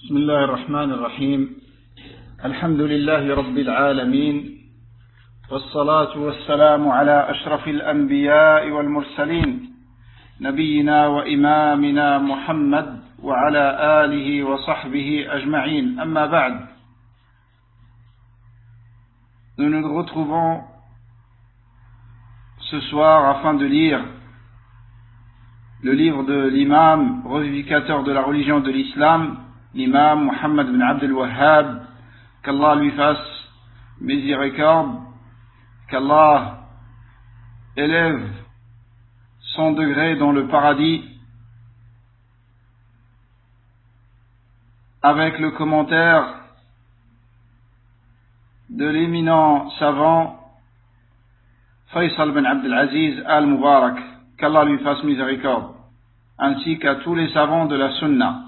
بسم الله الرحمن الرحيم. الحمد لله رب العالمين، والصلاة والسلام على أشرف الأنبياء والمرسلين، نبينا وإمامنا محمد وعلى آله وصحبه أجمعين. أما بعد. Nous nous retrouvons ce soir afin de lire le livre de l'imam revivificateur de la religion de l'islam, l'imam Muhammad bin Abd al-Wahhab, qu'Allah lui fasse miséricorde, qu'Allah élève son degré dans le paradis, avec le commentaire de l'éminent savant Faisal bin Abd al-Aziz al-Mubarak, qu'Allah lui fasse miséricorde, ainsi qu'à tous les savants de la Sunna.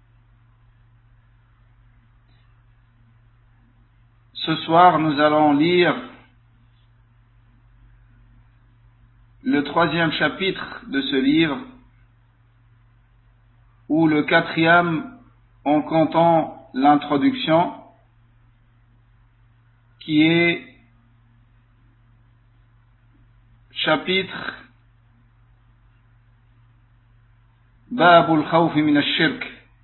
Ce soir, nous allons lire le 3e chapitre de ce livre, ou le 4e en comptant l'introduction, qui est chapitre Babul Khawfi min ash-shirk,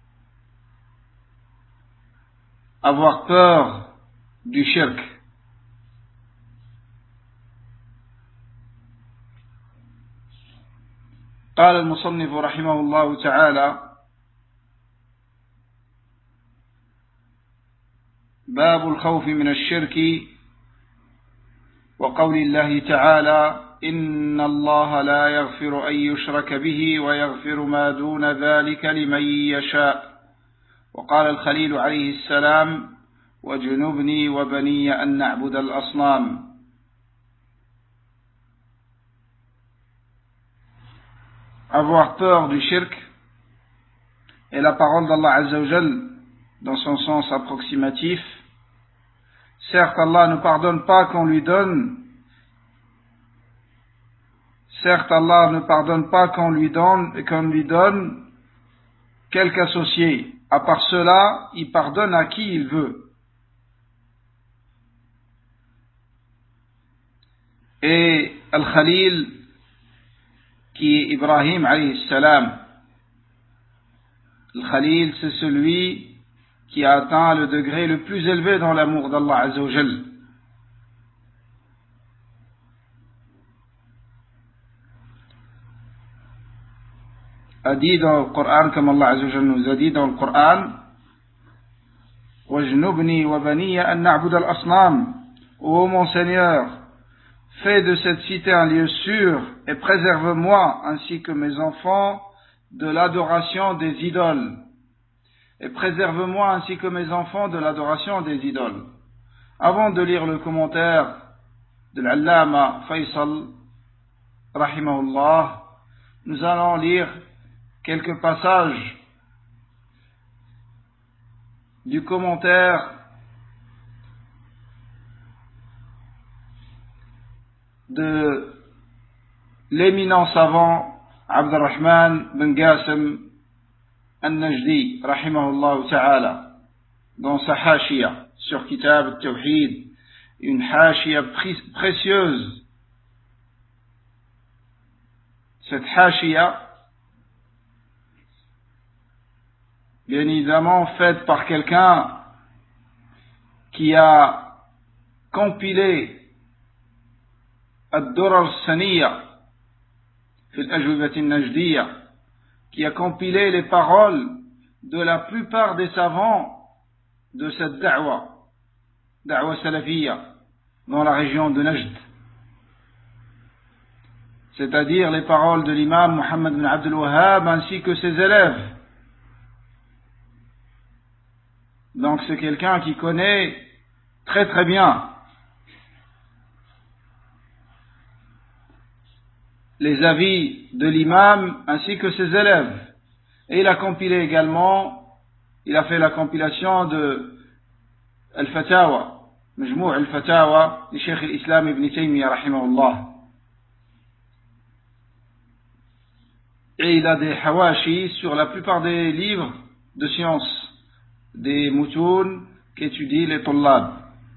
avoir peur du shirk. قال المصنف رحمه الله تعالى: باب الخوف من الشرك، وقول الله تعالى: إن الله لا يغفر أن يشرك به ويغفر ما دون ذلك لمن يشاء. وقال الخليل عليه السلام: وجنبني وبني أن نعبد الأصنام. Avoir peur du shirk est la parole d'Allah Azza wa Jal dans son sens approximatif. Certes, Allah ne pardonne pas qu'on lui donne. Certes, Allah ne pardonne pas qu'on lui donne quelque associé. À part cela, il pardonne à qui il veut. Et Al-Khalil, qui est Ibrahim alayhi salam, Al-Khalil, c'est celui qui a atteint le degré le plus élevé dans l'amour d'Allah Azza wa Jal. A dit dans le Coran, comme Allah Azza wa Jal nous a dit dans le Coran: وَجْنُبْنِي وَبَنِيَّ أَن نَعْبُدَ الْأَصْنَامِ. Ô mon Seigneur, fais de cette cité un lieu sûr et préserve-moi ainsi que mes enfants de l'adoration des idoles. Et préserve-moi ainsi que mes enfants de l'adoration des idoles. Avant de lire le commentaire de l'Allama Faisal, rahimahullah, nous allons lire quelques passages du commentaire de l'éminent savant Abdurrahman bin Qasim al-Najdi, rahimahullah ta'ala, dans sa hashia sur Kitab al-Tawhid, une hashia précieuse. Cette hashia, bien évidemment faite par quelqu'un qui a compilé الدرر السنية في الأجوبة النجدية, qui a compilé les paroles de la plupart des savants de cette da'wa salafiyya, dans la région de Najd, c'est-à-dire les paroles de l'imam Muhammad bin Abd al-Wahhab ainsi que ses élèves. Donc c'est quelqu'un qui connaît très très bien les avis de l'imam ainsi que ses élèves. Et il a compilé également, il a fait la compilation de Al-Fatawa, Majmou' Al-Fatawa du Cheikh al-Islam Ibn Taymiyyah rahimahullah. Et il a des hawashi sur la plupart des livres de sciences des mutoun qu'étudient les tullab.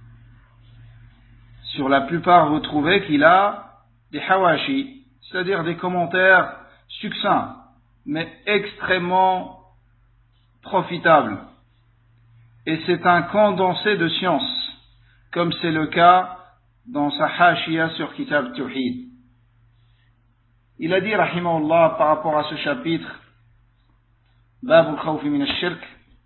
Sur la plupart, vous trouvez qu'il a des hawashi, c'est-à-dire des commentaires succincts, mais extrêmement profitables. Et c'est un condensé de science, comme c'est le cas dans sa hashia sur Kitab Tawhid. Il a dit, rahimahullah, par rapport à ce chapitre, Bab al-Khawf min al-Shirk,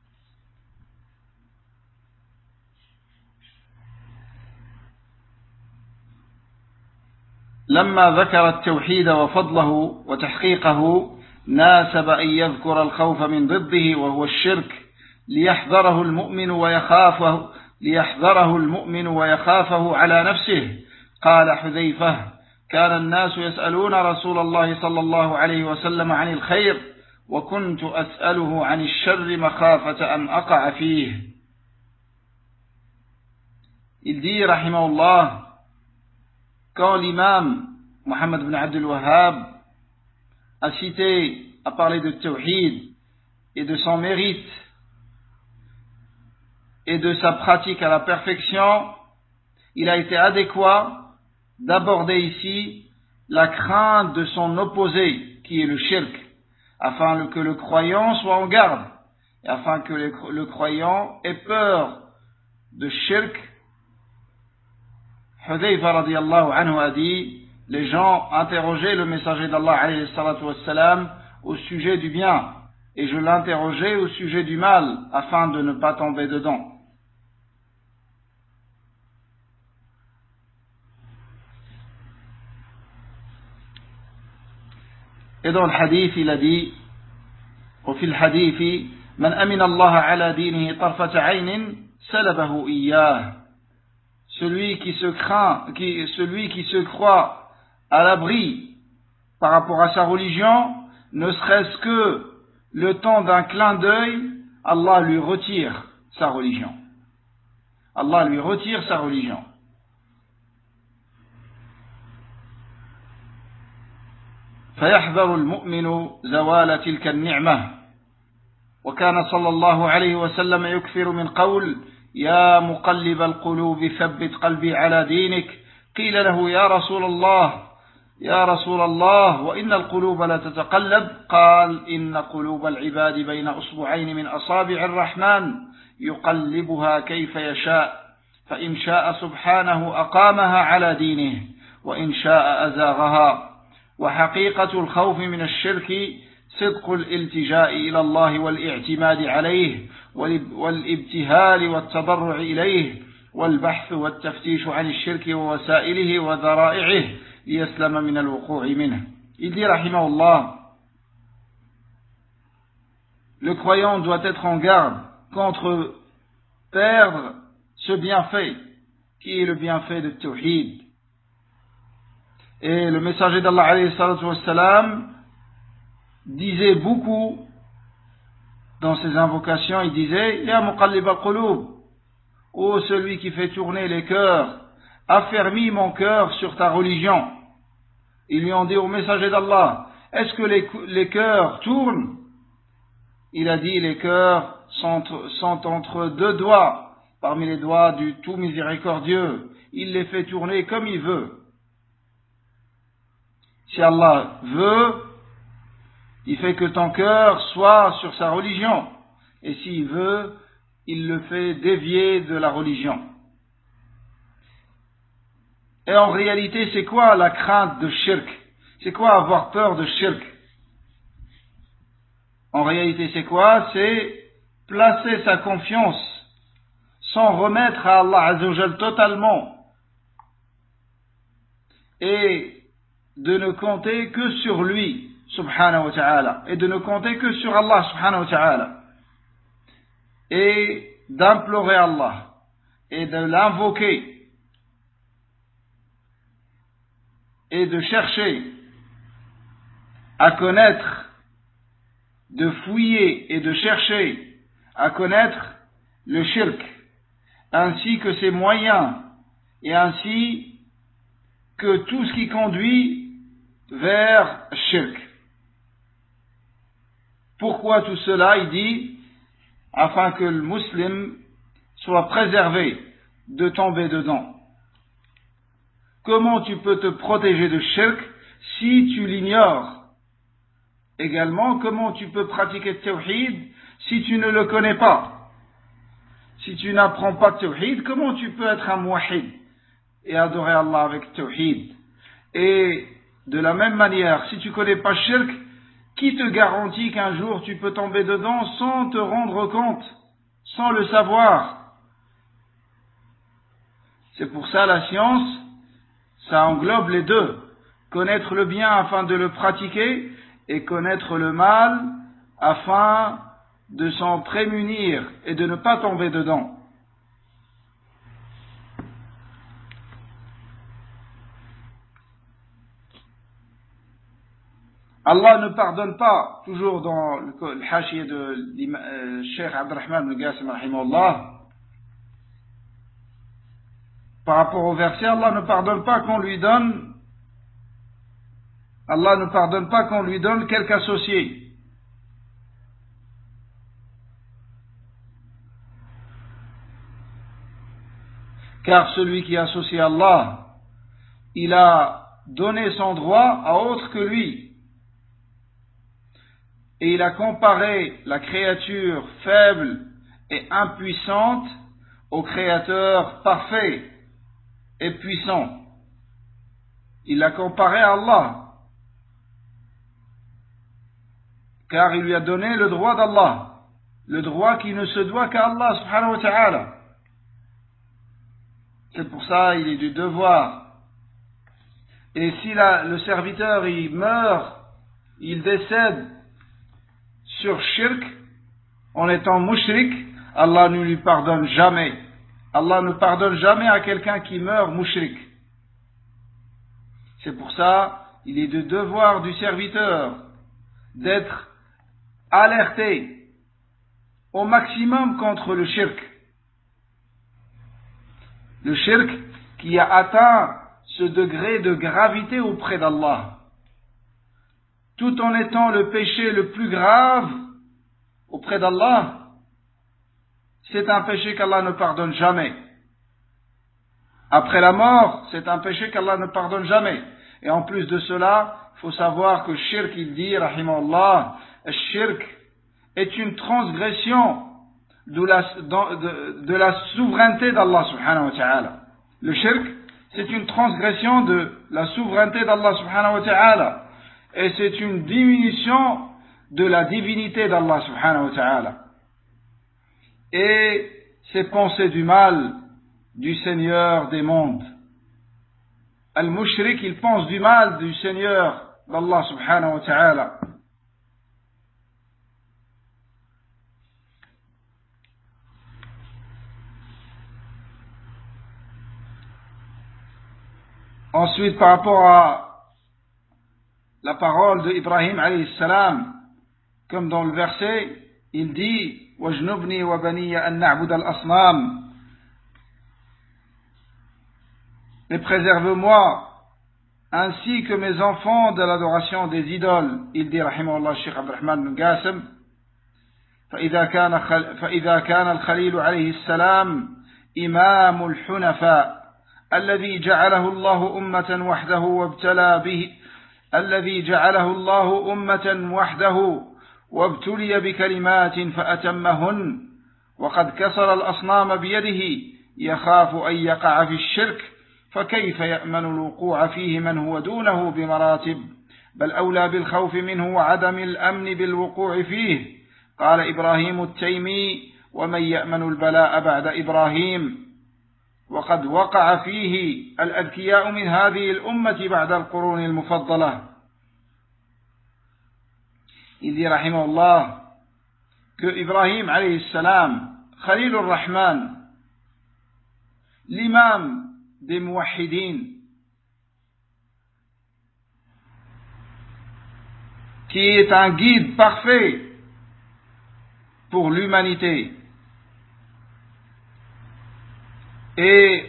لما ذكر التوحيد وفضله وتحقيقه ناسب أن يذكر الخوف من ضده وهو الشرك ليحذره المؤمن ويخافه على نفسه. قال حذيفة: كان الناس يسألون رسول الله صلى الله عليه وسلم عن الخير وكنت أسأله عن الشر مخافة أن أقع فيه. Il dit, rahimahullah, quand l'imam Muhammad ibn Abdul Wahhab a parlé de Tawhid et de son mérite et de sa pratique à la perfection, il a été adéquat d'aborder ici la crainte de son opposé, qui est le shirk, afin que le croyant soit en garde, et afin que le croyant ait peur de shirk. Hudayfa radiyallahu anhu a dit: les gens interrogeaient le messager d'Allah alayhi salatu wassalam au sujet du bien, et je l'interrogeais au sujet du mal, afin de ne pas tomber dedans. Et dans le hadith, il a dit: وفي الحديث من أمن الله على دينه طرفة عين سلبه إياه. Celui qui se croit à l'abri par rapport à sa religion, ne serait-ce que le temps d'un clin d'œil, Allah lui retire sa religion. Allah lui retire sa religion. فيحذر المؤمن زوال تلك النعمة. وكان صلى الله عليه وسلم يكثر من قول: يا مقلب القلوب ثبت قلبي على دينك. قيل له: يا رسول الله وإن القلوب لا تتقلب. قال: إن قلوب العباد بين أصبعين من أصابع الرحمن يقلبها كيف يشاء، فإن شاء سبحانه أقامها على دينه وإن شاء أزاغها. وحقيقة الخوف من الشرك صدق الالتجاء إلى الله والاعتماد عليه والابتهال والتضرع إليه والبحث والتفتيش عن الشرك ووسائله وذرائعه ليسلم من الوقوع منه. Il dit, rahimahullah, le croyant doit être en garde contre perdre ce bienfait qui est le bienfait de Tawhid. Et le messager d'Allah alayhi salatu wassalam disait beaucoup dans ses invocations, il disait: Ya muqallib al-qulub, ô celui qui fait tourner les cœurs, affermis mon cœur sur ta religion. Ils lui ont dit au messager d'Allah: est-ce que les cœurs tournent? Il a dit: les cœurs sont entre deux doigts, parmi les doigts du tout miséricordieux. Il les fait tourner comme il veut. Si Allah veut, il fait que ton cœur soit sur sa religion. Et s'il veut, il le fait dévier de la religion. Et en réalité, c'est quoi la crainte de shirk? C'est quoi avoir peur de shirk? En réalité, c'est quoi? C'est placer sa confiance sans remettre à Allah Azzawajal totalement et de ne compter que sur lui, subhanahu wa ta'ala, et de ne compter que sur Allah, subhanahu wa ta'ala, et d'implorer Allah, et de l'invoquer, et de chercher à connaître, de fouiller et de chercher à connaître le shirk, ainsi que ses moyens, et ainsi que tout ce qui conduit vers shirk. Pourquoi tout cela? Il dit: afin que le musulman soit préservé de tomber dedans. Comment tu peux te protéger de shirk si tu l'ignores? Également, comment tu peux pratiquer le tawhid si tu ne le connais pas? Si tu n'apprends pas le tawhid, comment tu peux être un muwahhid et adorer Allah avec tawhid? Et de la même manière, si tu ne connais pas shirk, qui te garantit qu'un jour tu peux tomber dedans sans te rendre compte, sans le savoir? C'est pour ça la science, ça englobe les deux. Connaître le bien afin de le pratiquer et connaître le mal afin de s'en prémunir et de ne pas tomber dedans. Allah ne pardonne pas, toujours dans le hashiyah de Cheikh Abdurrahman ibn Qasim rahimahullah, par rapport au verset, Allah ne pardonne pas qu'on lui donne quelque associé. Car celui qui associe Allah, il a donné son droit à autre que lui. Et il a comparé la créature faible et impuissante au Créateur parfait et puissant. Il l'a comparé à Allah, car il lui a donné le droit d'Allah, le droit qui ne se doit qu'à Allah subhanahu wa ta'ala. C'est pour ça il est du devoir. Et si le serviteur il meurt, il décède sur shirk, en étant mushrik, Allah ne lui pardonne jamais. Allah ne pardonne jamais à quelqu'un qui meurt mushrik. C'est pour ça, il est de devoir du serviteur d'être alerté au maximum contre le shirk. Le shirk qui a atteint ce degré de gravité auprès d'Allah, tout en étant le péché le plus grave auprès d'Allah, c'est un péché qu'Allah ne pardonne jamais. Après la mort, c'est un péché qu'Allah ne pardonne jamais. Et en plus de cela, il faut savoir que shirk, il dit, rahimahullah, shirk est une transgression de la souveraineté d'Allah subhanahu wa ta'ala. Le shirk, c'est une transgression de la souveraineté d'Allah subhanahu wa ta'ala. Et c'est une diminution de la divinité d'Allah subhanahu wa ta'ala. Et c'est penser du mal du Seigneur des mondes. Al-Mushrik, il pense du mal du Seigneur d'Allah subhanahu wa ta'ala. Ensuite, par rapport à la parole de Ibrahim alayhi salam, comme dans le verset, il dit وَجْنُبْنِي وَبَنِيَّ أَن نَعْبُدَ الْأَصْنَامِ, et préserve-moi ainsi que mes enfants de l'adoration des idoles. Il dit rahimahullah Cheikh Abdurrahman ibn Qasim, فإذا كان الخليل عليه السلام إمام الحنفاء الذي جعله الله أمة وحده وابتلى به الذي جعله الله أمة وحده وابتلي بكلمات فأتمهن وقد كسر الأصنام بيده يخاف أن يقع في الشرك، فكيف يأمن الوقوع فيه من هو دونه بمراتب، بل أولى بالخوف منه وعدم الأمن بالوقوع فيه. قال إبراهيم التيمي ومن يأمن البلاء بعد إبراهيم، وقد وقع فيه الأذكياء من هذه الأمة بعد القرون المفضلة. Il dit rahimahullah que Ibrahim alayhi salam, Khalilur Rahman, l'imam des muwahhidin, qui est un guide parfait pour l'humanité, et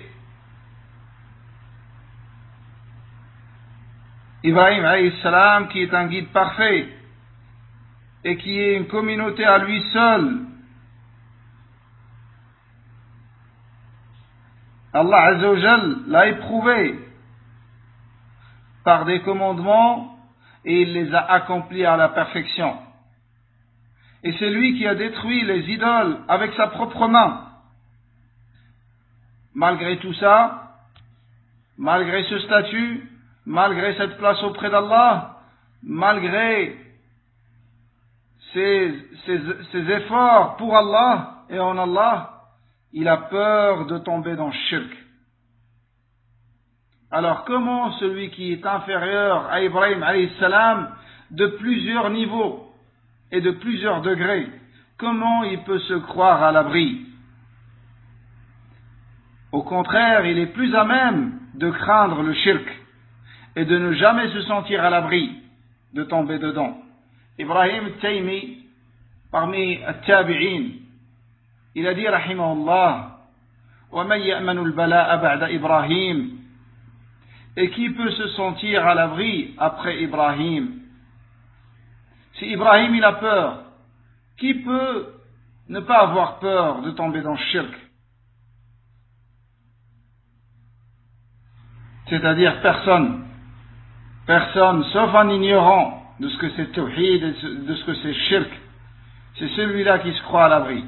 Ibrahim alayhi salam qui est un guide parfait et qui est une communauté à lui seul Allah Azza wa Jal l'a éprouvé par des commandements et il les a accomplis à la perfection. Et c'est lui qui a détruit les idoles avec sa propre main. Malgré tout ça, malgré ce statut, malgré cette place auprès d'Allah, malgré ses efforts pour Allah et en Allah, il a peur de tomber dans le shirk. Alors comment celui qui est inférieur à Ibrahim alayhi salam de plusieurs niveaux et de plusieurs degrés, comment il peut se croire à l'abri? Au contraire, il est plus à même de craindre le shirk et de ne jamais se sentir à l'abri de tomber dedans. Ibrahim al-Taymi, parmi al-Tabi'in, il a dit rahimahullah: wa man ya'manu al-bala'a ba'da Ibrahim. Et qui peut se sentir à l'abri après Ibrahim? Si Ibrahim il a peur, qui peut ne pas avoir peur de tomber dans le shirk? C'est-à-dire personne, sauf un ignorant de ce que c'est tawhid et de ce que c'est shirk, c'est celui-là qui se croit à l'abri.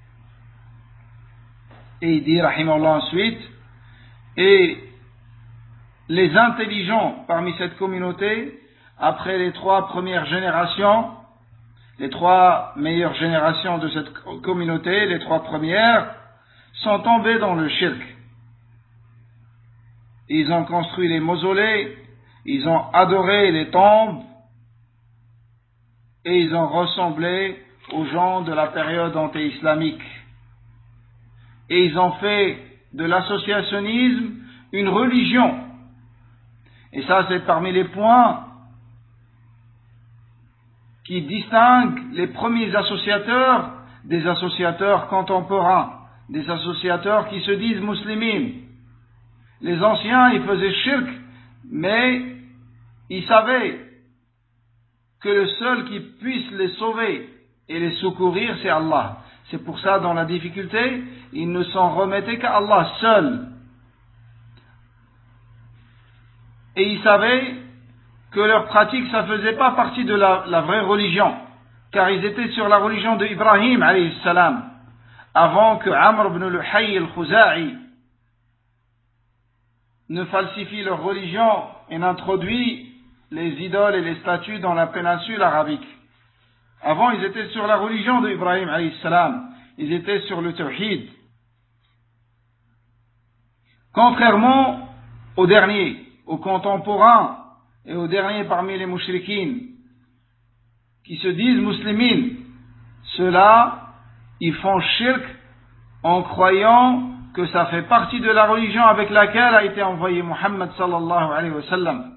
Et il dit rahimahullah ensuite, et les intelligents parmi cette communauté, après les 3 premières générations, les 3 meilleures générations de cette communauté, les 3 premières, sont tombés dans le shirk. Ils ont construit les mausolées, ils ont adoré les tombes, et ils ont ressemblé aux gens de la période anté-islamique. Et ils ont fait de l'associationnisme une religion. Et ça, c'est parmi les points qui distinguent les premiers associateurs des associateurs contemporains, des associateurs qui se disent musulmans. Les anciens, ils faisaient shirk, mais ils savaient que le seul qui puisse les sauver et les secourir, c'est Allah. C'est pour ça, dans la difficulté, ils ne s'en remettaient qu'à Allah seul. Et ils savaient que leur pratique, ça faisait pas partie de la vraie religion, car ils étaient sur la religion de Ibrahim alayhi salam, avant que Amr ibn Luhay al-Khuza'i ne falsifie leur religion et n'introduit les idoles et les statues dans la péninsule arabique. Avant, ils étaient sur la religion de Ibrahim alayhi salam, ils étaient sur le tawhid. Contrairement aux derniers, aux contemporains et aux derniers parmi les mushrikines qui se disent musulmans, ceux-là, ils font shirk en croyant que ça fait partie de la religion avec laquelle a été envoyé Muhammad sallallahu alayhi wa sallam.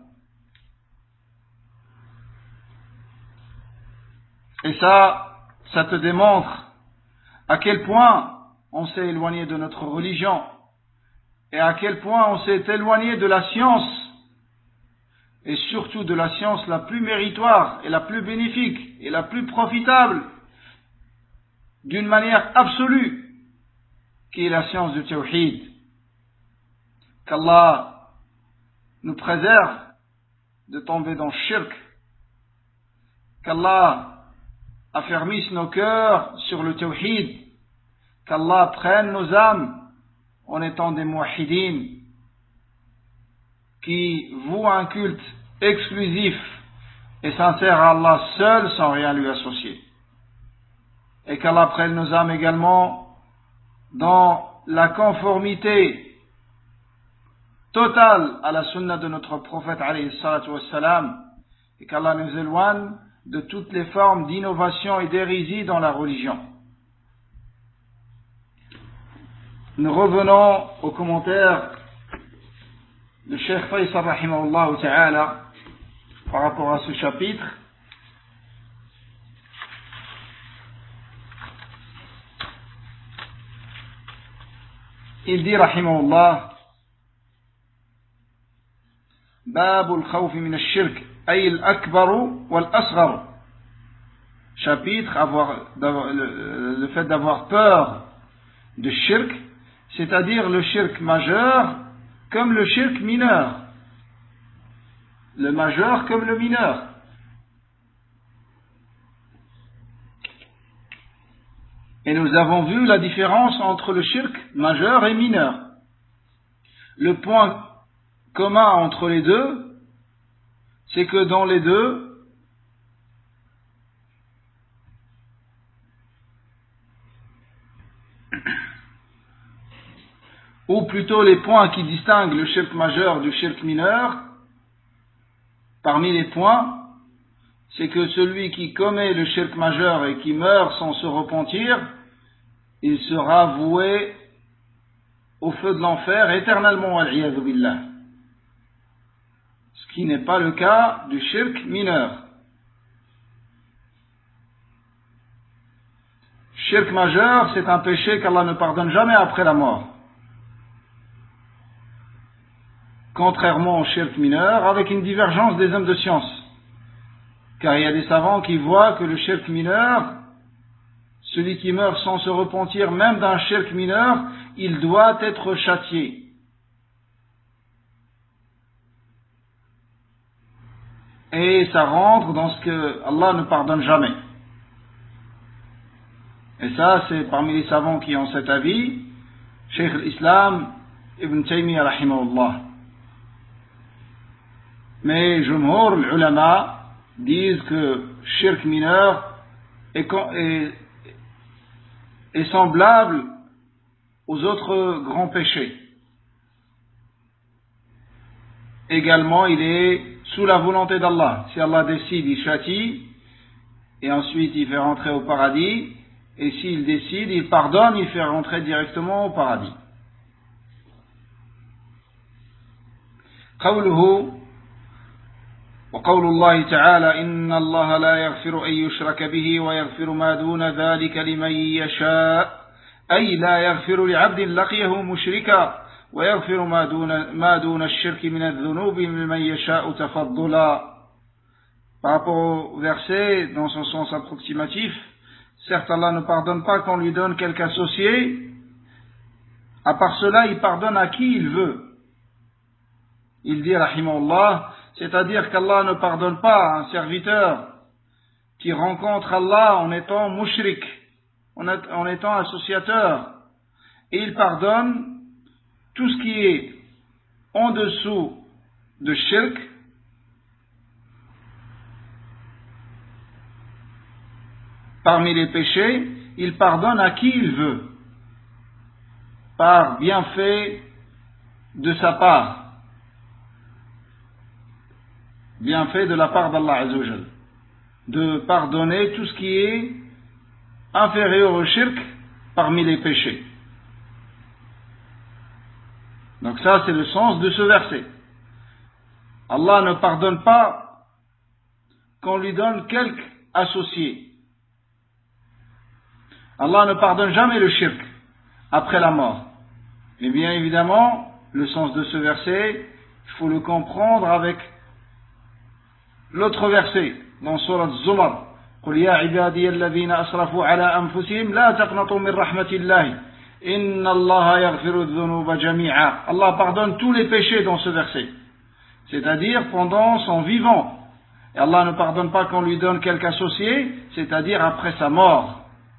Et ça te démontre à quel point on s'est éloigné de notre religion et à quel point on s'est éloigné de la science, et surtout de la science la plus méritoire et la plus bénéfique et la plus profitable d'une manière absolue, qui est la science du tawhid. Qu'Allah nous préserve de tomber dans le shirk, qu'Allah affermisse nos cœurs sur le tawhid, qu'Allah prenne nos âmes en étant des muwahhidin qui vouent un culte exclusif et sincère à Allah seul sans rien lui associer. Et qu'Allah prenne nos âmes également dans la conformité totale à la sunna de notre prophète alayhi salatu wassalam, et qu'Allah nous éloigne de toutes les formes d'innovation et d'hérésie dans la religion. Nous revenons au commentaire de Cheikh Faisal rahimahullah ta'ala par rapport à ce chapitre. Il dit rahimahullah: باب الخوف من الشرك أي الأكبر والأصغر. Chapitre le fait d'avoir peur de shirk, c'est-à-dire le shirk majeur comme le shirk mineur. Le majeur comme le mineur. Et nous avons vu la différence entre le shirk majeur et mineur. Le point commun entre les deux, c'est que dans les deux, ou plutôt les points qui distinguent le shirk majeur du shirk mineur, parmi les points, c'est que celui qui commet le shirk majeur et qui meurt sans se repentir, il sera voué au feu de l'enfer éternellement, wal-'iyadhu billah. Ce qui n'est pas le cas du shirk mineur. Shirk majeur, c'est un péché qu'Allah ne pardonne jamais après la mort. Contrairement au shirk mineur, avec une divergence des hommes de science. Car il y a des savants qui voient que le shirk mineur, celui qui meurt sans se repentir même d'un shirk mineur, il doit être châtié. Et ça rentre dans ce que Allah ne pardonne jamais. Et ça, c'est parmi les savants qui ont cet avis, Cheikh l'Islam, Ibn Taymiyyah rahimahullah. Mais Jumhur, l'ulama, disent que shirk mineur est semblable aux autres grands péchés. Également, il est sous la volonté d'Allah. Si Allah décide, il châtie, et ensuite il fait rentrer au paradis, et s'il décide, il pardonne, il fait rentrer directement au paradis. قوله وقول الله تعالى إن الله لا يغفر أن يشرك به ويغفر ما دون ذلك لمن يشاء أي لا يغفر لعبد لقيه مشركا ويغفر ما دون الشرك من الذنوب لمن يشاء تفضلا. Par rapport au verset dans son sens approximatif, certes Allah ne pardonne pas qu'on lui donne quelque associé, à part cela il pardonne à qui il veut. Il dit rahimahullah, c'est-à-dire qu'Allah ne pardonne pas à un serviteur qui rencontre Allah en étant mushrik, en étant associateur, et il pardonne tout ce qui est en dessous de shirk, parmi les péchés, il pardonne à qui il veut, par bienfait de sa part. Bienfait de la part d'Allah Azza wa Jal, de pardonner tout ce qui est inférieur au shirk parmi les péchés. Donc ça c'est le sens de ce verset. Allah ne pardonne pas qu'on lui donne quelque associé. Allah ne pardonne jamais le shirk après la mort. Et bien évidemment, le sens de ce verset, il faut le comprendre avec l'autre verset dans Surat Zumar. قل يا عبادي الذين أسرفوا على أنفسهم لا تقنطوا من رحمة الله إن الله يغفر الذنوب جميعا. Allah pardonne tous les péchés dans ce verset, c'est-à-dire pendant son vivant. Et Allah ne pardonne pas qu'on lui donne quelque associé, c'est-à-dire après sa mort.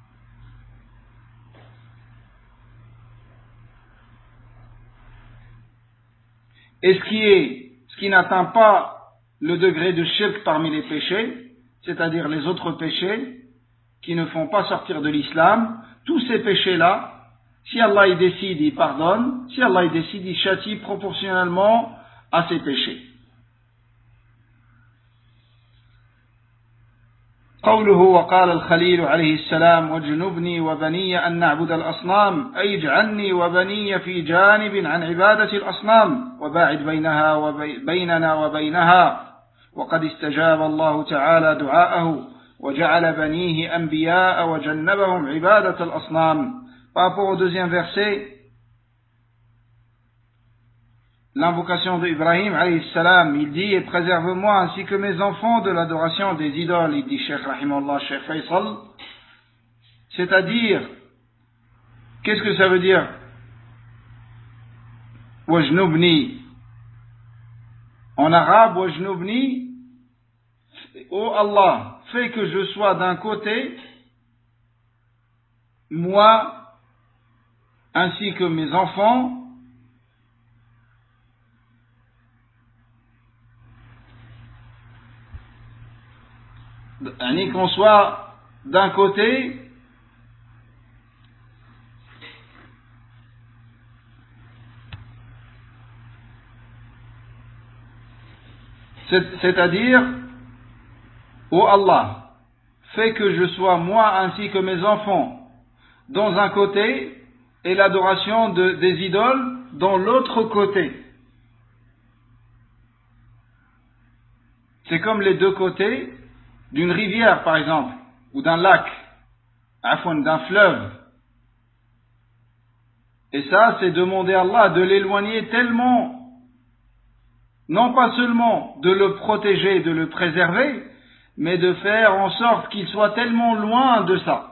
Et ce qui n'atteint pas le degré de shirk parmi les péchés, c'est-à-dire les autres péchés qui ne font pas sortir de l'islam, tous ces péchés-là, si Allah y décide, il pardonne, si Allah y décide, il châtie proportionnellement à ces péchés. قوله وقال الخليل عليه السلام واجنبني وبني أن نعبد الأصنام أي اجعلني وبني في جانب عن عبادة الأصنام وباعد بيننا وبينها وقد استجاب الله تعالى دعاءه وجعل بنيه أنبياء وجنبهم عبادة الأصنام. Par rapport au deuxième verset, l'invocation d'Ibrahim alayhi salam, il dit, et préserve-moi ainsi que mes enfants de l'adoration des idoles, il dit Cheikh Rahimallah, Cheikh Faisal, c'est-à-dire, qu'est-ce que ça veut dire? wajnubni. En arabe, wajnubni, ô Allah, fais que je sois d'un côté, moi, ainsi que mes enfants, qu'on soit d'un côté, c'est-à-dire, ô Allah, fais que je sois moi ainsi que mes enfants dans un côté et l'adoration des idoles dans l'autre côté. C'est comme les deux côtés d'une rivière, par exemple, ou d'un lac, d'un fleuve. Et ça, c'est demander à Allah de l'éloigner tellement, non pas seulement de le protéger, de le préserver, mais de faire en sorte qu'il soit tellement loin de ça.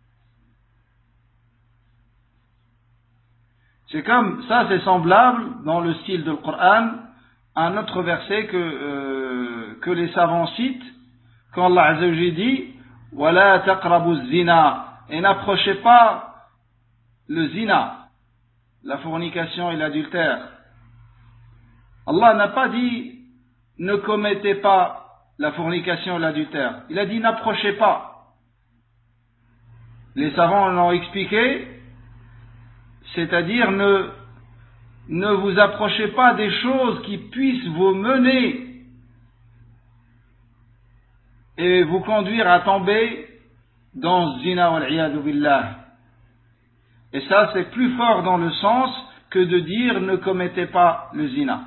C'est comme ça, c'est semblable dans le style du Coran, un autre verset que les savants citent, quand Allah Azza wa Jalla dit وَلَا تَقْرَبُوا الزِّنَا, et n'approchez pas le zina, la fornication et l'adultère. Allah n'a pas dit ne commettez pas la fornication et l'adultère. Il a dit n'approchez pas. Les savants l'ont expliqué, c'est-à-dire ne vous approchez pas des choses qui puissent vous mener et vous conduire à tomber dans zina wal iyadu billah. Et ça, c'est plus fort dans le sens que de dire ne commettez pas le zina.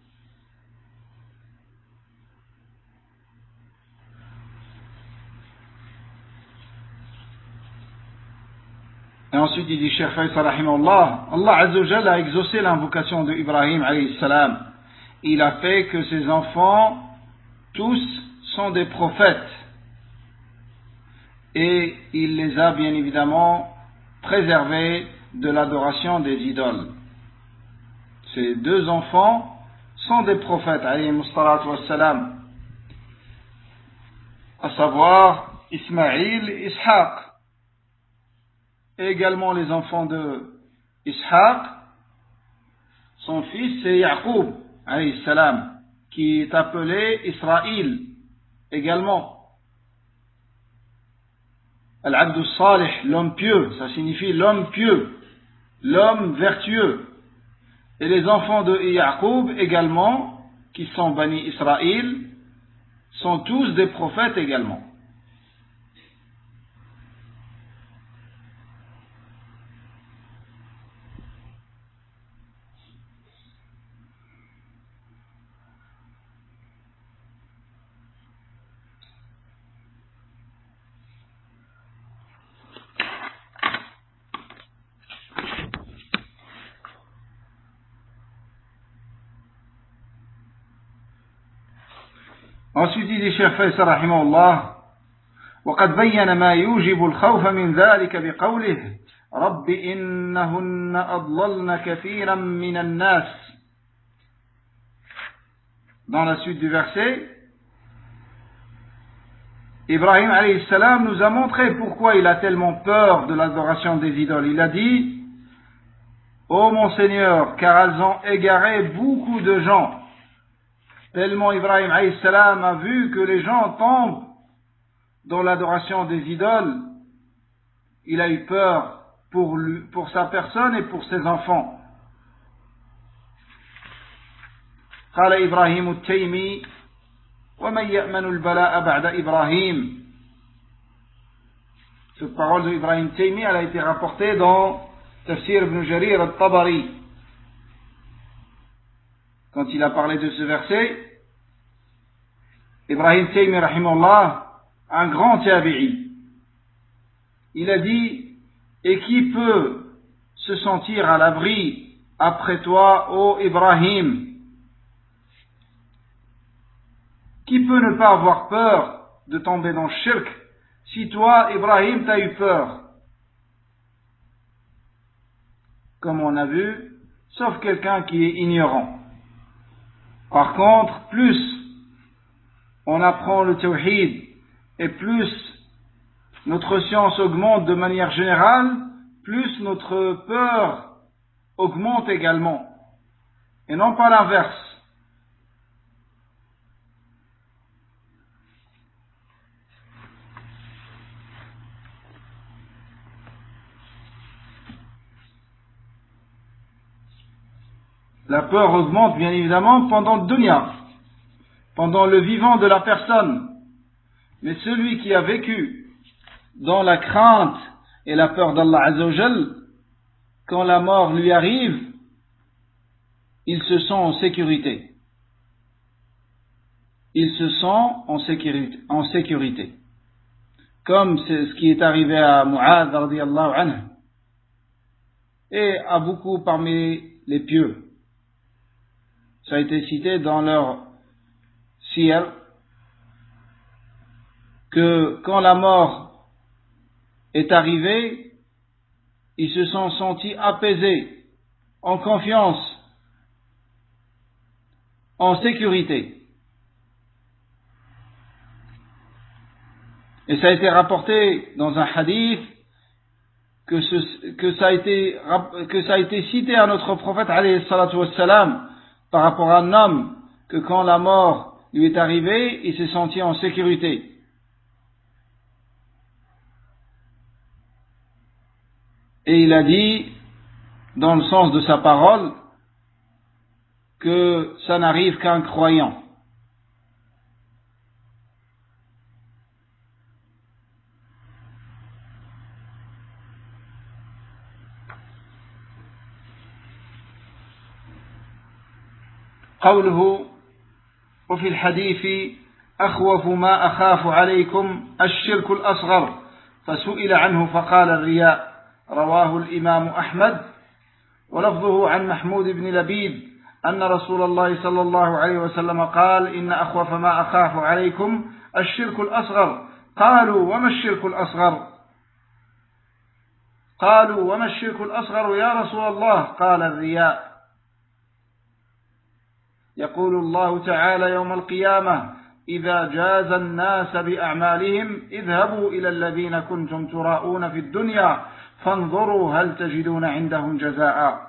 Et ensuite, il dit, Cheikh Faisal rahimahullah, Allah Azza wa Jalla a exaucé l'invocation de Ibrahim alayhi salam. Il a fait que ses enfants, tous, sont des prophètes. Et il les a bien évidemment préservés de l'adoration des idoles. Ces deux enfants sont des prophètes, alayhi salatu wassalam, à savoir Ismaïl et Ishaq. Et également les enfants de Ishaq, son fils c'est Yaqub, alayhi salam, qui est appelé Israël également. Al-Abd al-Salih, l'homme pieux, ça signifie l'homme pieux, l'homme vertueux. Et les enfants de Yaqub également, qui sont Bani Israël, sont tous des prophètes également. Ensuite, il dit, Cheikh Faisal rahimahullah, وقد بين ما يوجب الخوف من ذلك بقوله رب إنهن أضللن كثيرا من الناس. Dans la suite du verset, Ibrahim alayhi salam nous a montré pourquoi il a tellement peur de l'adoration des idoles. Il a dit, ô mon Seigneur, car elles ont égaré beaucoup de gens. Tellement Ibrahim alayhi salam a vu que les gens tombent dans l'adoration des idoles, il a eu peur pour sa personne et pour ses enfants. قال إبراهيم التيمي ومن يأمن البلاء بعد إبراهيم. Cette parole de Ibrahim Taymi, elle a été rapportée dans Tafsir ibn Jarir al-Tabari. Quand il a parlé de ce verset, Ibrahim Taymi rahimahullah, un grand tabi'i, il a dit, et qui peut se sentir à l'abri après toi, ô Ibrahim? Qui peut ne pas avoir peur de tomber dans le shirk si toi, Ibrahim, t'as eu peur? Comme on a vu, sauf quelqu'un qui est ignorant. Par contre, plus on apprend le tawhid et plus notre science augmente de manière générale, plus notre peur augmente également, et non pas l'inverse. La peur augmente bien évidemment pendant le dunya, pendant le vivant de la personne. Mais celui qui a vécu dans la crainte et la peur d'Allah Azza wa Jal, quand la mort lui arrive, il se sent en sécurité. Il se sent en sécurité. Comme c'est ce qui est arrivé à Mu'adh radiyallahu anhu et à beaucoup parmi les pieux. Ça a été cité dans leur siyar que quand la mort est arrivée, ils se sont sentis apaisés, en confiance, en sécurité. Et ça a été rapporté dans un hadith que ça a été cité à notre prophète alayhi salatu wassalam par rapport à un homme que quand la mort lui est arrivée, il s'est senti en sécurité. Et il a dit, dans le sens de sa parole, que ça n'arrive qu'à un croyant. قوله وفي الحديث أخوف ما أخاف عليكم الشرك الأصغر فسئل عنه فقال الرياء رواه الإمام أحمد ولفظه عن محمود بن لبيد أن رسول الله صلى الله عليه وسلم قال إن أخوف ما أخاف عليكم الشرك الأصغر قالوا وما الشرك الأصغر قالوا وما الشرك الأصغر يا رسول الله قال الرياء يقول الله تعالى يوم القيامة إذا جاز الناس بأعمالهم اذهبوا إلى الذين كنتم تراءون في الدنيا فانظروا هل تجدون عندهم جزاء.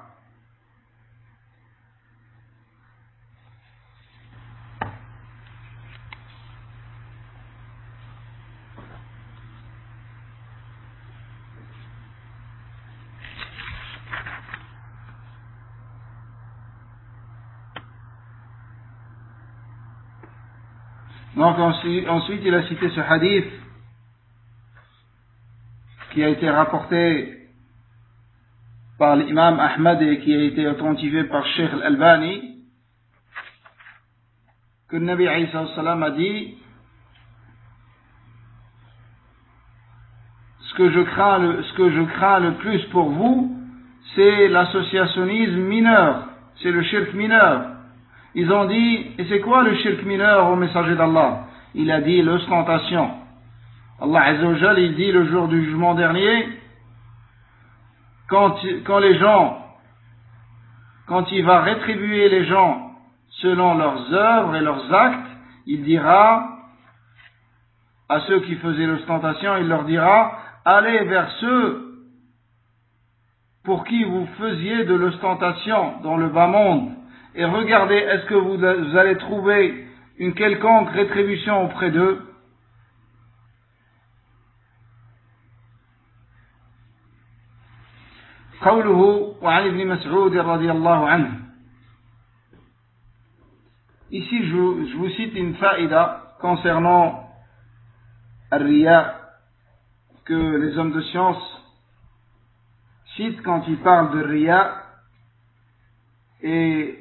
Donc ensuite il a cité ce hadith qui a été rapporté par l'imam Ahmad et qui a été authentifié par Sheikh Al-Albani, que le Nabi Isa a dit ce que je crains le plus pour vous, c'est l'associationnisme mineur, c'est le shirk mineur. Ils ont dit, et c'est quoi le shirk mineur au messager d'Allah? Il a dit l'ostentation. Allah Azza wa Jal, il dit le jour du jugement dernier, quand il va rétribuer les gens selon leurs œuvres et leurs actes, il dira à ceux qui faisaient l'ostentation, il leur dira, allez vers ceux pour qui vous faisiez de l'ostentation dans le bas monde, et regardez, est-ce que vous allez trouver une quelconque rétribution auprès d'eux? قوله وعن ابن مسعود رضي الله عنه. Ici je vous cite une faïda concernant al-riya que les hommes de science citent quand ils parlent de riya, et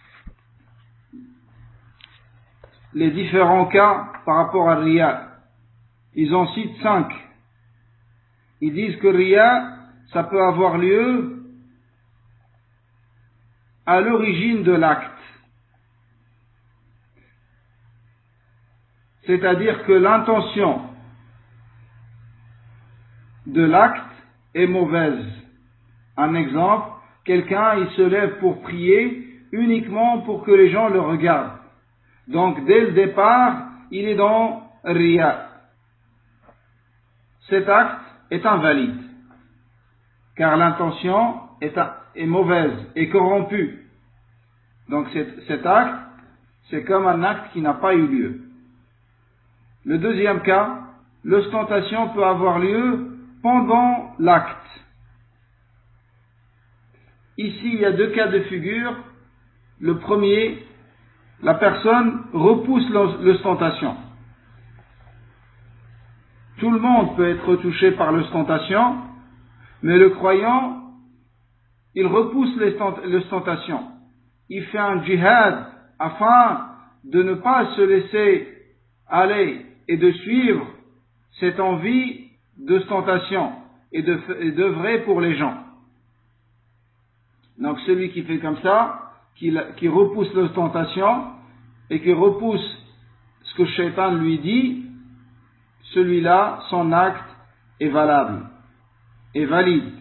les différents cas par rapport à riya. Ils en citent 5. Ils disent que riya, ça peut avoir lieu à l'origine de l'acte. C'est-à-dire que l'intention de l'acte est mauvaise. Un exemple, quelqu'un il se lève pour prier uniquement pour que les gens le regardent. Donc dès le départ, il est dans Riya. Cet acte est invalide, car l'intention est mauvaise, est corrompue. Donc cet acte, c'est comme un acte qui n'a pas eu lieu. Le deuxième cas, l'ostentation peut avoir lieu pendant l'acte. Ici, il y a deux cas de figure. Le premier, la personne repousse l'ostentation. Tout le monde peut être touché par l'ostentation, mais le croyant, il repousse l'ostentation. Il fait un djihad afin de ne pas se laisser aller et de suivre cette envie d'ostentation et d'œuvrer pour les gens. Donc celui qui fait comme ça, qui repousse l'ostentation et qui repousse ce que le shaitan lui dit, celui-là, son acte est valable, est valide.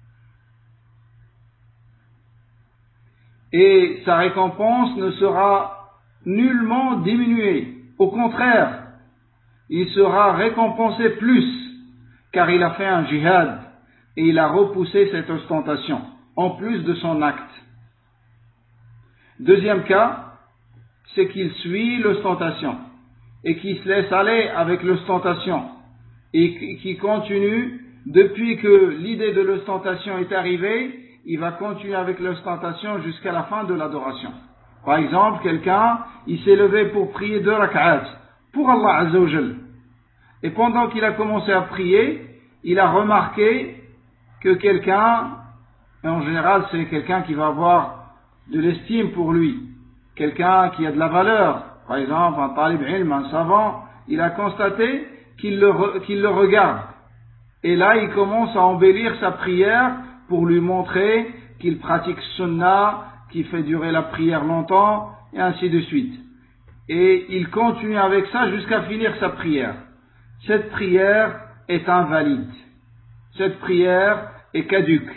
Et sa récompense ne sera nullement diminuée. Au contraire, il sera récompensé plus, car il a fait un djihad et il a repoussé cette ostentation, en plus de son acte. Deuxième cas, c'est qu'il suit l'ostentation et qu'il se laisse aller avec l'ostentation et qui continue, depuis que l'idée de l'ostentation est arrivée, il va continuer avec l'ostentation jusqu'à la fin de l'adoration. Par exemple, quelqu'un, il s'est levé pour prier 2 rak'at pour Allah Azza wa Jal. Et pendant qu'il a commencé à prier, il a remarqué que quelqu'un, et en général c'est quelqu'un qui va avoir de l'estime pour lui, quelqu'un qui a de la valeur, par exemple un talib ilm, un savant, il a constaté qu'il le regarde. Et là il commence à embellir sa prière pour lui montrer qu'il pratique sunnah, qu'il fait durer la prière longtemps, et ainsi de suite. Et il continue avec ça jusqu'à finir sa prière. Cette prière est invalide. Cette prière est caduque.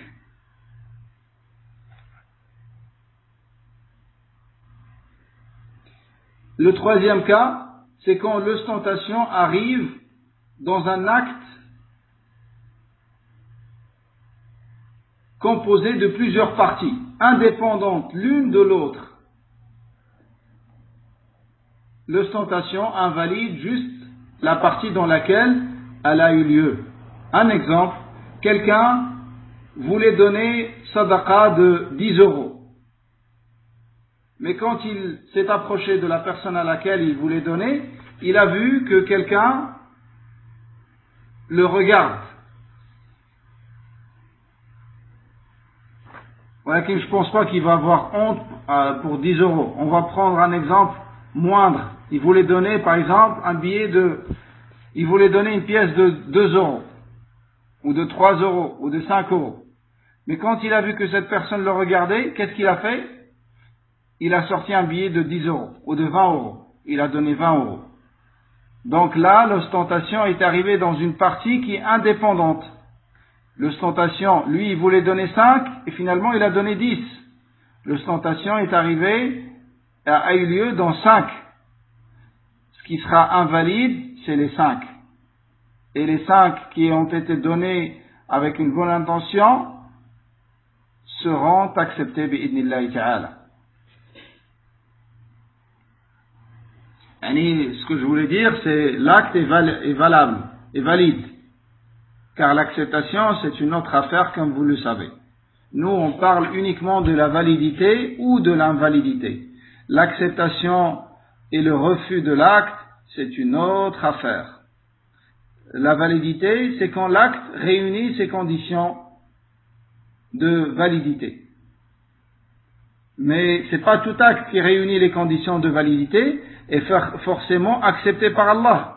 Le troisième cas, c'est quand l'ostentation arrive dans un acte composé de plusieurs parties, indépendantes l'une de l'autre. L'ostentation invalide juste la partie dans laquelle elle a eu lieu. Un exemple, quelqu'un voulait donner sadaqa de 10 euros. Mais quand il s'est approché de la personne à laquelle il voulait donner, il a vu que quelqu'un le regarde. Voilà, je ne pense pas qu'il va avoir honte pour 10 euros. On va prendre un exemple moindre. Il voulait donner, par exemple, il voulait donner une pièce de 2 euros, ou de 3 euros, ou de 5 euros. Mais quand il a vu que cette personne le regardait, qu'est-ce qu'il a fait? Il a sorti un billet de 10 euros, ou de 20 euros. Il a donné 20 euros. Donc là, l'ostentation est arrivée dans une partie qui est indépendante. L'ostentation, lui, il voulait donner 5, et finalement il a donné 10. L'ostentation est arrivée, a eu lieu dans 5. Ce qui sera invalide, c'est les 5. Et les 5 qui ont été donnés avec une bonne intention seront acceptés bi'idnillahi ta'ala. Ce que je voulais dire, c'est l'acte est valable, est valide. Car l'acceptation, c'est une autre affaire, comme vous le savez. Nous, on parle uniquement de la validité ou de l'invalidité. L'acceptation et le refus de l'acte, c'est une autre affaire. La validité, c'est quand l'acte réunit ses conditions de validité. Mais c'est pas tout acte qui réunit les conditions de validité et forcément accepté par Allah.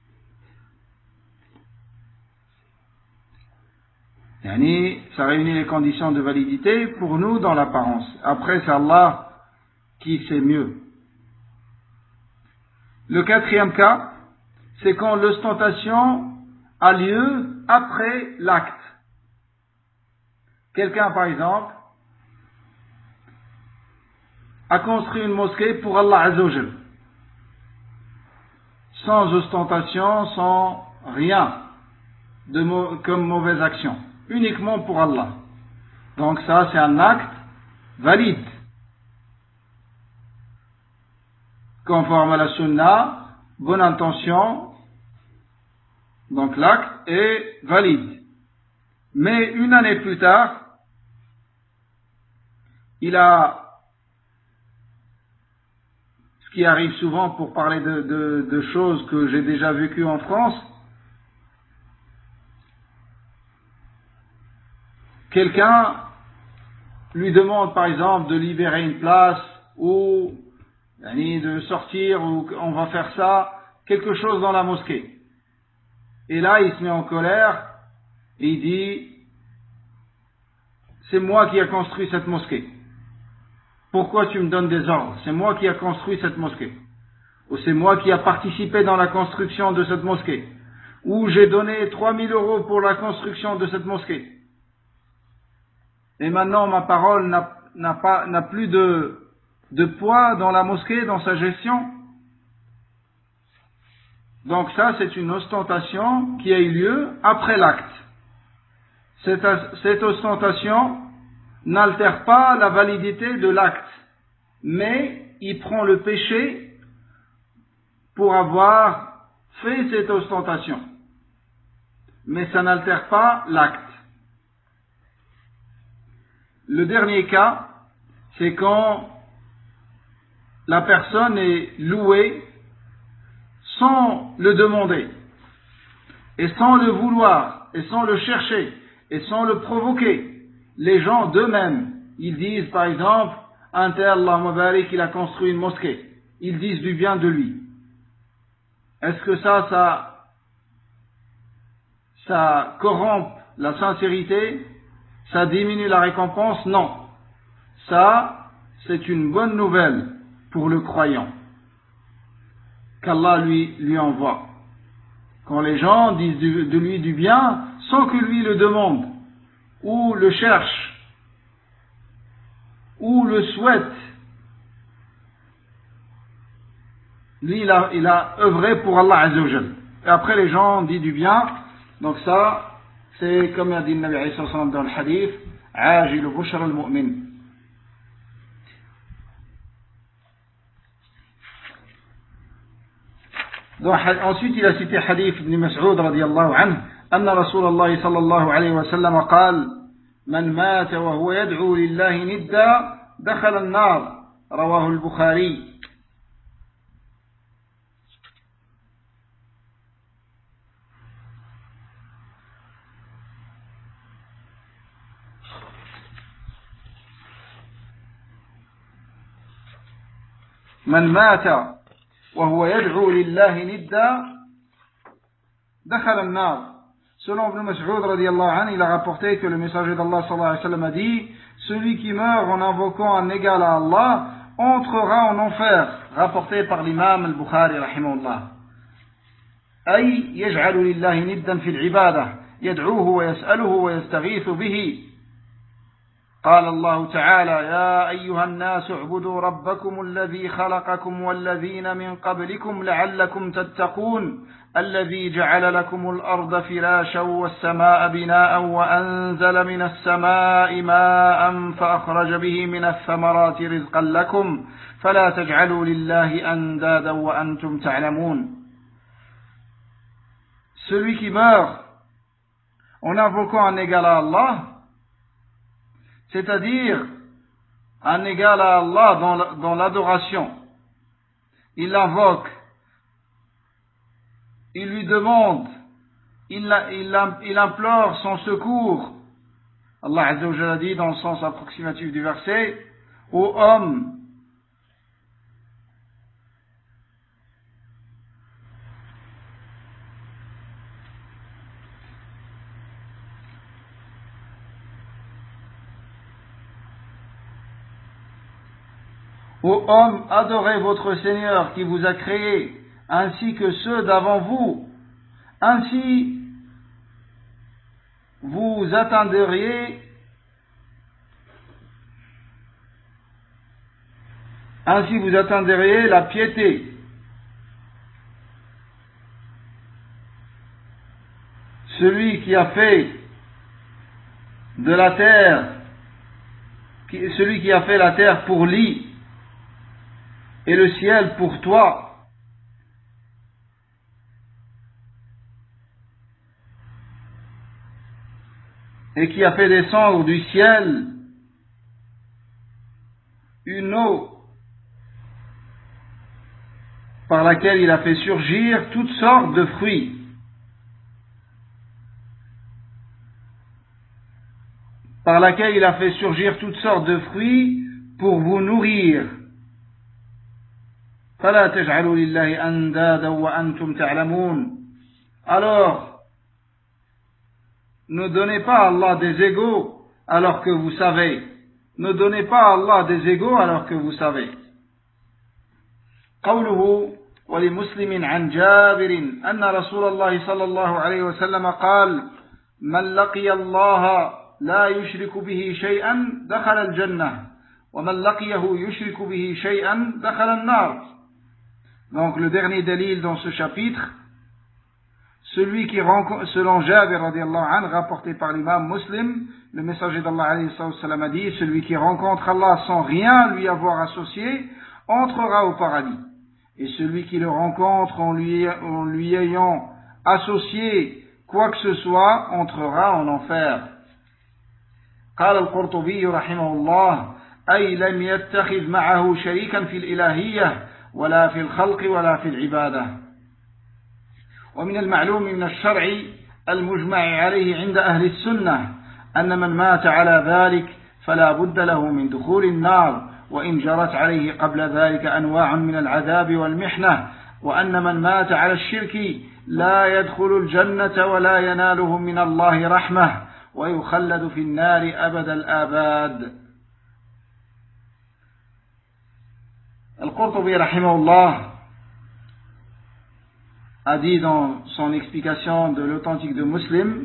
Ça réunit les conditions de validité pour nous dans l'apparence. Après, c'est Allah qui sait mieux. Le quatrième cas, c'est quand l'ostentation a lieu après l'acte. Quelqu'un, par exemple, a construit une mosquée pour Allah Azza wa Jal, sans ostentation, sans rien comme mauvaise action, uniquement pour Allah. Donc ça, c'est un acte valide, conforme à la sunna, bonne intention, donc l'acte est valide. Mais une année plus tard, il a, ce qui arrive souvent pour parler de choses que j'ai déjà vécues en France, quelqu'un lui demande par exemple de libérer une place ou de sortir, ou on va faire ça, quelque chose dans la mosquée. Et là, il se met en colère et il dit, c'est moi qui ai construit cette mosquée. Pourquoi tu me donnes des ordres? C'est moi qui ai construit cette mosquée. Ou c'est moi qui ai participé dans la construction de cette mosquée. Ou j'ai donné 3000 € pour la construction de cette mosquée. Et maintenant, ma parole n'a plus de poids dans la mosquée, dans sa gestion. Donc ça, c'est une ostentation qui a eu lieu après l'acte. Cette ostentation n'altère pas la validité de l'acte, mais il prend le péché pour avoir fait cette ostentation. Mais ça n'altère pas l'acte. Le dernier cas, c'est quand la personne est louée sans le demander, et sans le vouloir, et sans le chercher, et sans le provoquer. Les gens d'eux-mêmes, ils disent par exemple, un tel, Allahumma barik, il a construit une mosquée. Ils disent du bien de lui. Est-ce que ça corrompt la sincérité? Ça diminue la récompense? Non. Ça, c'est une bonne nouvelle pour le croyant qu'Allah lui envoie. Quand les gens disent de lui du bien sans que lui le demande, ou le cherche, ou le souhaite, lui il a œuvré pour Allah Azza wa Jal. Et après les gens disent du bien. Donc ça, c'est comme a dit le Nabi alayhi sallam dans le hadith, Ajil bushra al-mu'min. Donc, ensuite, il a cité hadith ibn Mas'ud radiyallahu anhu, أن رسول الله صلى الله عليه وسلم قال: من مات وهو يدعو لله ندا دخل النار. رواه البخاري. من مات وهو يدعو لله ندا دخل النار. Selon Ibn Mas'ud radiyallahu anhu, il a rapporté que le messager d'Allah sallallahu alayhi wa sallam a dit: celui qui meurt en invoquant un égal à Allah entrera en enfer. Rapporté par l'imam al-Bukhari rahimahullah. أي يجعل لله ندا في العبادة يدعوه ويسأله ويستغيث به. قال الله تعالى: يا أيها الناس اعبدوا ربكم الذي خلقكم والذين من قبلكم لعلكم تتقون الذي جعل لكم الأرض فراشا والسماء بناء وأنزل من السماء ماء فأخرج به من الثمرات رزقا لكم فلا تجعلوا لله أندادا وأنتم تعلمون. Celui qui meurt en invoquant un égal à Allah, c'est-à-dire un égal à Allah dans l'adoration, il l'invoque, il lui demande, il implore son secours. Allah Azza wa Jalla dit dans le sens approximatif du verset: ô homme, adorez votre Seigneur qui vous a créé, ainsi que ceux d'avant vous. Ainsi, vous atteindriez Ainsi vous atteindriez la piété. Celui qui a fait de la terre, celui qui a fait la terre pour lit et le ciel pour toi, et qui a fait descendre du ciel une eau par laquelle il a fait surgir toutes sortes de fruits. Par laquelle il a fait surgir toutes sortes de fruits pour vous nourrir. فَلَا تَجْعَلُوا لِلَّهِ أَنْدَادًا وَأَنْتُمْ تَعْلَمُونَ. Alors, ne donnez pas à Allah des égaux alors que vous savez. Ne donnez pas à Allah des égaux alors que vous savez. قوله ولمسلم عن جابر أن رسول الله صلى الله عليه وسلم قال من لقي الله لا يشرك به شيئا دخل الجنة ومن لقيه يشرك به شيئا دخل النار. Donc le dernier dalil dans ce chapitre, celui qui rencontre, selon Jabir radiallahu anhu, rapporté par l'imam Muslim, le messager d'Allah alayhi sallam a dit, celui qui rencontre Allah sans rien lui avoir associé entrera au paradis. Et celui qui le rencontre en lui ayant associé quoi que ce soit entrera en enfer. قال القرطبي رحمه الله أي لم يتخذ معه شريكا في الإلهية ولا في الخلق ولا في العبادة. ومن المعلوم من الشرع المجمع عليه عند أهل السنة أن من مات على ذلك فلا بد له من دخول النار وإن جرت عليه قبل ذلك أنواع من العذاب والمحنة وأن من مات على الشرك لا يدخل الجنة ولا يناله من الله رحمة ويخلد في النار أبد الآباد. Al-Qurtubi rahimahullah a dit dans son explication de l'authentique de Muslim,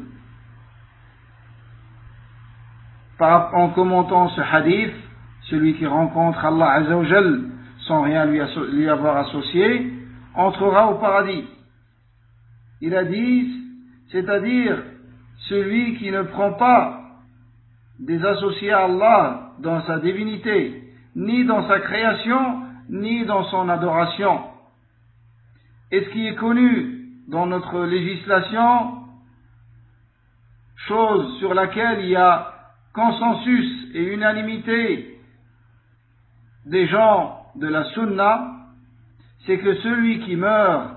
en commentant ce hadith, celui qui rencontre Allah Azza wa Jal sans rien lui avoir associé entrera au paradis. Il a dit, c'est-à-dire celui qui ne prend pas des associés à Allah dans sa divinité, ni dans sa création, ni dans son adoration. Et ce qui est connu dans notre législation, chose sur laquelle il y a consensus et unanimité des gens de la sunna, c'est que celui qui meurt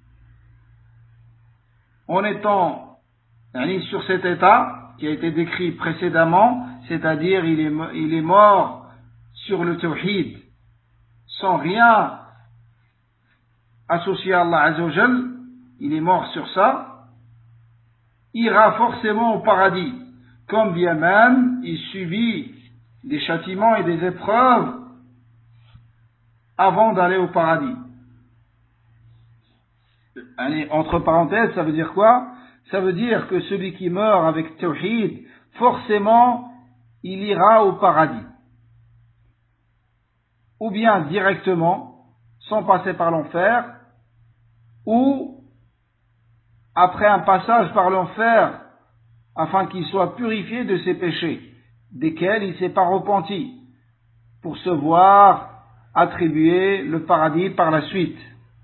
en étant sur cet état qui a été décrit précédemment, c'est-à-dire il est mort sur le tawhid, sans rien associé à Allah Azza wa Jal, il est mort sur ça, ira forcément au paradis, comme bien même il subit des châtiments et des épreuves avant d'aller au paradis. Allez, entre parenthèses, ça veut dire quoi? Ça veut dire que celui qui meurt avec tawhid, forcément, il ira au paradis. Ou bien directement, sans passer par l'enfer, ou après un passage par l'enfer, afin qu'il soit purifié de ses péchés, desquels il ne s'est pas repenti, pour se voir attribuer le paradis par la suite.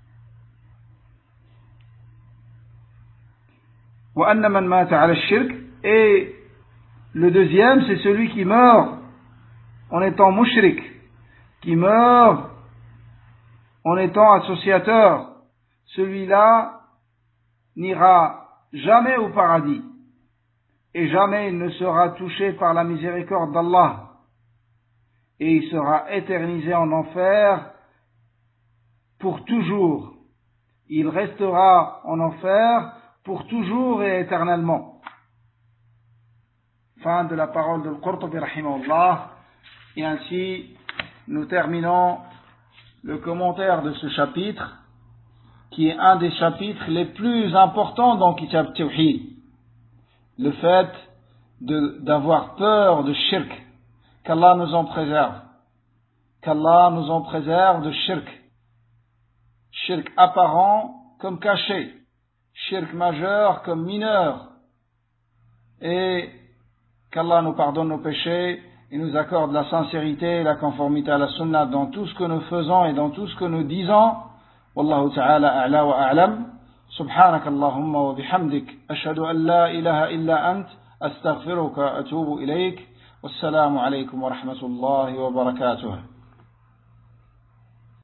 Et le deuxième, c'est celui qui meurt en étant mushrik, qui meurt en étant associateur. Celui-là n'ira jamais au paradis et jamais il ne sera touché par la miséricorde d'Allah et il sera éternisé en enfer pour toujours. Il restera en enfer pour toujours et éternellement. Fin de la parole de Al-Qurtubi rahimahullah. Et ainsi nous terminons le commentaire de ce chapitre qui est un des chapitres les plus importants dans Kitab Tawhid. Le fait d'avoir peur de shirk, qu'Allah nous en préserve. qu'Allah nous en préserve de shirk. Shirk apparent comme caché, shirk majeur comme mineur, et qu'Allah nous pardonne nos péchés et nous accorde la sincérité et la conformité à la sunna dans tout ce que nous faisons et dans tout ce que nous disons. Wallahu ta'ala a'la wa a'lam. Subhanak Allahumma wa bihamdik. Ashhadu an la ilaha illa ant. Astaghfiruka wa atubu ilayk. Wassalamu alaykum wa rahmatullahi wa barakatuh.